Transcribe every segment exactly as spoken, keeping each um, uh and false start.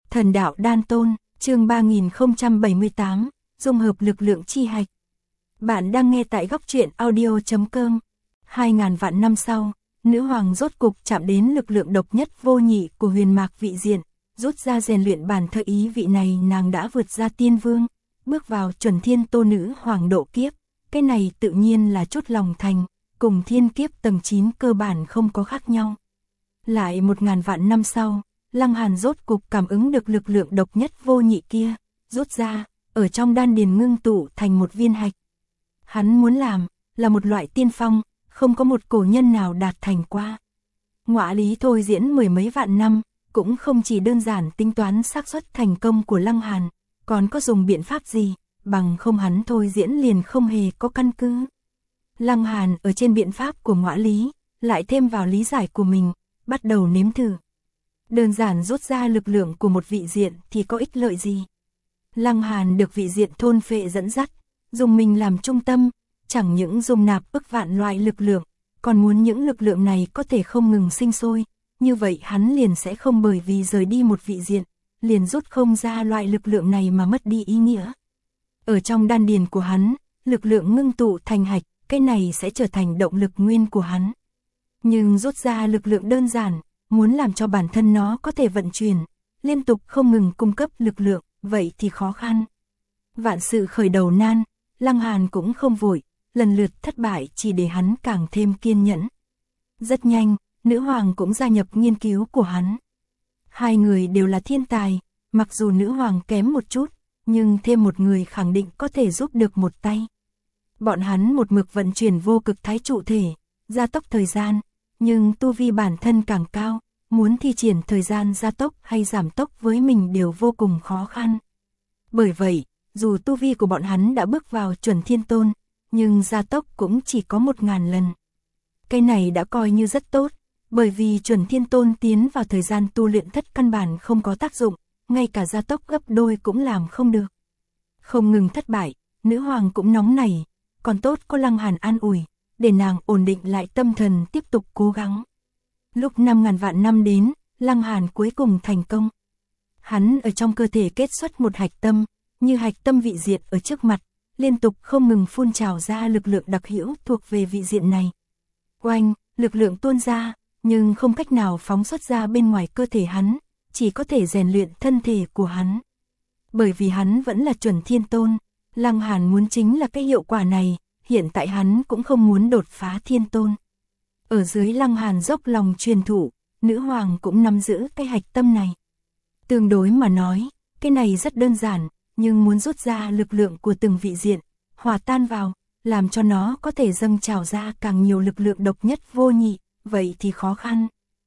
Thần đạo đan tôn, chương ba nghìn không trăm bảy mươi tám, dung hợp lực lượng chi hạch. Bạn đang nghe tại góc truyện audio chấm com. Hai ngàn vạn năm sau, nữ hoàng rốt cục chạm đến lực lượng độc nhất vô nhị của huyền mạc vị diện, rút ra rèn luyện bản thơ ý vị này nàng đã vượt ra tiên vương, bước vào chuẩn thiên tô nữ hoàng độ kiếp. Cái này tự nhiên là chút lòng thành, cùng thiên kiếp tầng chín cơ bản không có khác nhau. Lại một ngàn vạn năm sau, Lăng Hàn rốt cục cảm ứng được lực lượng độc nhất vô nhị kia, rút ra, ở trong đan điền ngưng tụ thành một viên hạch. Hắn muốn làm, là một loại tiên phong, không có một cổ nhân nào đạt thành qua. Ngọa lý thôi diễn mười mấy vạn năm, cũng không chỉ đơn giản tính toán xác suất thành công của Lăng Hàn, còn có dùng biện pháp gì, bằng không hắn thôi diễn liền không hề có căn cứ. Lăng Hàn ở trên biện pháp của ngọa lý, lại thêm vào lý giải của mình, bắt đầu nếm thử. Đơn giản rút ra lực lượng của một vị diện thì có ích lợi gì? Lăng Hàn được vị diện thôn phệ dẫn dắt, dùng mình làm trung tâm, chẳng những dung nạp ức vạn loại lực lượng, còn muốn những lực lượng này có thể không ngừng sinh sôi, như vậy hắn liền sẽ không bởi vì rời đi một vị diện, liền rút không ra loại lực lượng này mà mất đi ý nghĩa. Ở trong đan điền của hắn, lực lượng ngưng tụ thành hạch, cái này sẽ trở thành động lực nguyên của hắn. Nhưng rút ra lực lượng đơn giản, muốn làm cho bản thân nó có thể vận chuyển, liên tục không ngừng cung cấp lực lượng, vậy thì khó khăn. Vạn sự khởi đầu nan, Lăng Hàn cũng không vội, lần lượt thất bại chỉ để hắn càng thêm kiên nhẫn. Rất nhanh, nữ hoàng cũng gia nhập nghiên cứu của hắn. Hai người đều là thiên tài, mặc dù nữ hoàng kém một chút, nhưng thêm một người khẳng định có thể giúp được một tay. Bọn hắn một mực vận chuyển vô cực thái trụ thể, gia tốc thời gian, nhưng tu vi bản thân càng cao, muốn thi triển thời gian gia tốc hay giảm tốc với mình đều vô cùng khó khăn. Bởi vậy, dù tu vi của bọn hắn đã bước vào chuẩn thiên tôn, nhưng gia tốc cũng chỉ có một ngàn lần. Cái này đã coi như rất tốt, bởi vì chuẩn thiên tôn tiến vào thời gian tu luyện thất căn bản không có tác dụng, ngay cả gia tốc gấp đôi cũng làm không được. Không ngừng thất bại, nữ hoàng cũng nóng nảy, còn tốt có Lăng Hàn an ủi, để nàng ổn định lại tâm thần tiếp tục cố gắng. Lúc năm ngàn vạn năm đến, Lăng Hàn cuối cùng thành công. Hắn ở trong cơ thể kết xuất một hạch tâm, như hạch tâm vị diện ở trước mặt, liên tục không ngừng phun trào ra lực lượng đặc hữu thuộc về vị diện này. Oanh, lực lượng tuôn ra, nhưng không cách nào phóng xuất ra bên ngoài cơ thể hắn, chỉ có thể rèn luyện thân thể của hắn. Bởi vì hắn vẫn là chuẩn thiên tôn, Lăng Hàn muốn chính là cái hiệu quả này, hiện tại hắn cũng không muốn đột phá thiên tôn. Ở dưới Lăng Hàn dốc lòng truyền thụ, nữ hoàng cũng nắm giữ cái hạch tâm này. Tương đối mà nói, cái này rất đơn giản, nhưng muốn rút ra lực lượng của từng vị diện, hòa tan vào, làm cho nó có thể dâng trào ra càng nhiều lực lượng độc nhất vô nhị, vậy thì khó khăn.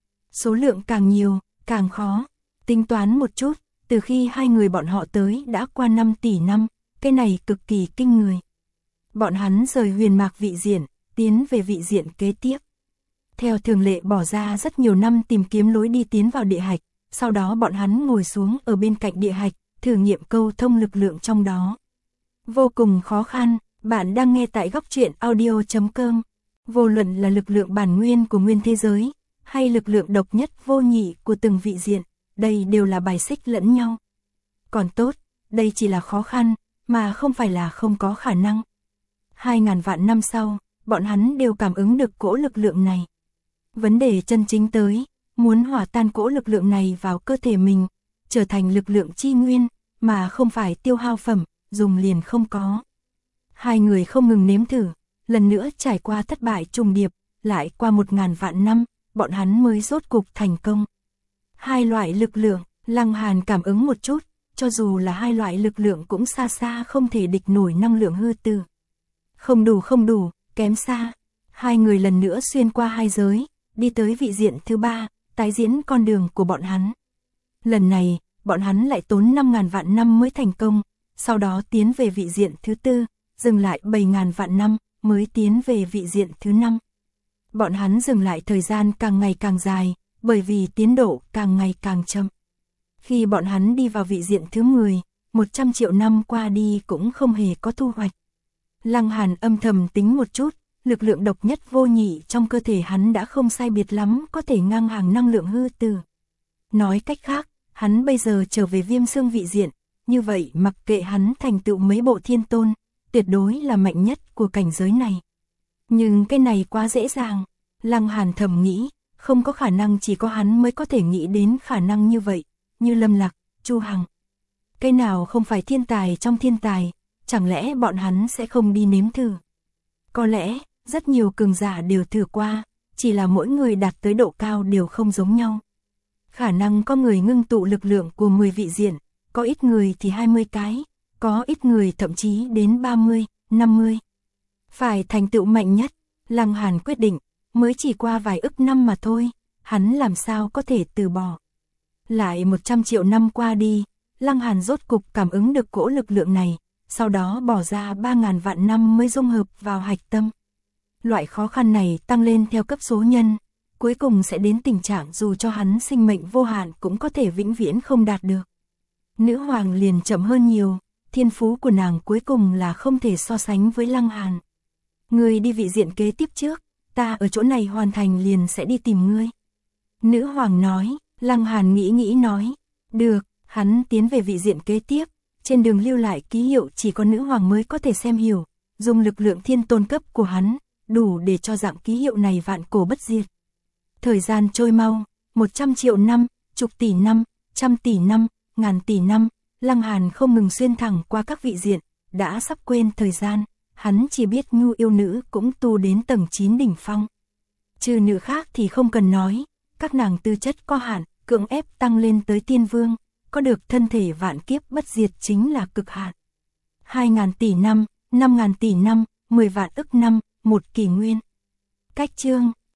Số lượng càng nhiều, càng khó. Tính toán một chút, từ khi hai người bọn họ tới đã qua năm tỷ năm, cái này cực kỳ kinh người. Bọn hắn rời huyền mạc vị diện, tiến về vị diện kế tiếp. Theo thường lệ bỏ ra rất nhiều năm tìm kiếm lối đi tiến vào địa hạch, sau đó bọn hắn ngồi xuống ở bên cạnh địa hạch, thử nghiệm câu thông lực lượng trong đó. Vô cùng khó khăn, bạn đang nghe tại góc truyện audio chấm com. Vô luận là lực lượng bản nguyên của nguyên thế giới, hay lực lượng độc nhất vô nhị của từng vị diện, đây đều là bài xích lẫn nhau. Còn tốt, đây chỉ là khó khăn, mà không phải là không có khả năng. Hai ngàn vạn năm sau, bọn hắn đều cảm ứng được cỗ lực lượng này. Vấn đề chân chính tới, muốn hòa tan cỗ lực lượng này vào cơ thể mình, trở thành lực lượng chi nguyên, mà không phải tiêu hao phẩm, dùng liền không có. Hai người không ngừng nếm thử, lần nữa trải qua thất bại trùng điệp, lại qua một ngàn vạn năm, bọn hắn mới rốt cục thành công. Hai loại lực lượng, Lăng Hàn cảm ứng một chút, cho dù là hai loại lực lượng cũng xa xa không thể địch nổi năng lượng hư tử. Không đủ không đủ, kém xa. Hai người lần nữa xuyên qua hai giới, đi tới vị diện thứ ba, tái diễn con đường của bọn hắn. Lần này, bọn hắn lại tốn năm ngàn vạn năm mới thành công, sau đó tiến về vị diện thứ tư, dừng lại bảy ngàn vạn năm, mới tiến về vị diện thứ năm. Bọn hắn dừng lại thời gian càng ngày càng dài, bởi vì tiến độ càng ngày càng chậm. Khi bọn hắn đi vào vị diện thứ mười, một trăm triệu năm qua đi cũng không hề có thu hoạch. Lăng Hàn âm thầm tính một chút, lực lượng độc nhất vô nhị trong cơ thể hắn đã không sai biệt lắm có thể ngang hàng năng lượng hư tử. Nói cách khác, hắn bây giờ trở về Viêm Xương vị diện, như vậy mặc kệ hắn thành tựu mấy bộ thiên tôn, tuyệt đối là mạnh nhất của cảnh giới này. Nhưng cái này quá dễ dàng, Lăng Hàn thầm nghĩ, không có khả năng, chỉ có hắn mới có thể nghĩ đến khả năng như vậy, như Lâm Lạc, Chu Hằng. Cái nào không phải thiên tài trong thiên tài, chẳng lẽ bọn hắn sẽ không đi nếm thử? Có lẽ, rất nhiều cường giả đều thử qua, chỉ là mỗi người đạt tới độ cao đều không giống nhau. Khả năng có người ngưng tụ lực lượng của mười vị diện, có ít người thì hai mươi cái, có ít người thậm chí đến ba mươi, năm mươi. Phải thành tựu mạnh nhất, Lăng Hàn quyết định, mới chỉ qua vài ức năm mà thôi, hắn làm sao có thể từ bỏ. Lại một trăm triệu năm qua đi, Lăng Hàn rốt cục cảm ứng được cỗ lực lượng này, sau đó bỏ ra ba ngàn vạn năm mới dung hợp vào hạch tâm. Loại khó khăn này tăng lên theo cấp số nhân, cuối cùng sẽ đến tình trạng dù cho hắn sinh mệnh vô hạn cũng có thể vĩnh viễn không đạt được. Nữ hoàng liền chậm hơn nhiều, thiên phú của nàng cuối cùng là không thể so sánh với Lăng Hàn. Ngươi đi vị diện kế tiếp trước, ta ở chỗ này hoàn thành liền sẽ đi tìm ngươi. Nữ hoàng nói, Lăng Hàn nghĩ nghĩ nói, được, hắn tiến về vị diện kế tiếp, trên đường lưu lại ký hiệu chỉ có nữ hoàng mới có thể xem hiểu, dùng lực lượng thiên tôn cấp của hắn, đủ để cho dạng ký hiệu này vạn cổ bất diệt. Thời gian trôi mau, một trăm triệu năm, chục tỷ năm, trăm tỷ năm, ngàn tỷ năm, Lăng Hàn không ngừng xuyên thẳng qua các vị diện, đã sắp quên thời gian, hắn chỉ biết ngu yêu nữ cũng tu đến tầng chín đỉnh phong. Trừ nữ khác thì không cần nói, các nàng tư chất có hạn, cưỡng ép tăng lên tới tiên vương, có được thân thể vạn kiếp bất diệt chính là cực hạn. Hai ngàn tỷ năm, năm ngàn tỷ năm, mười vạn ức năm, một kỷ nguyên. Cách chương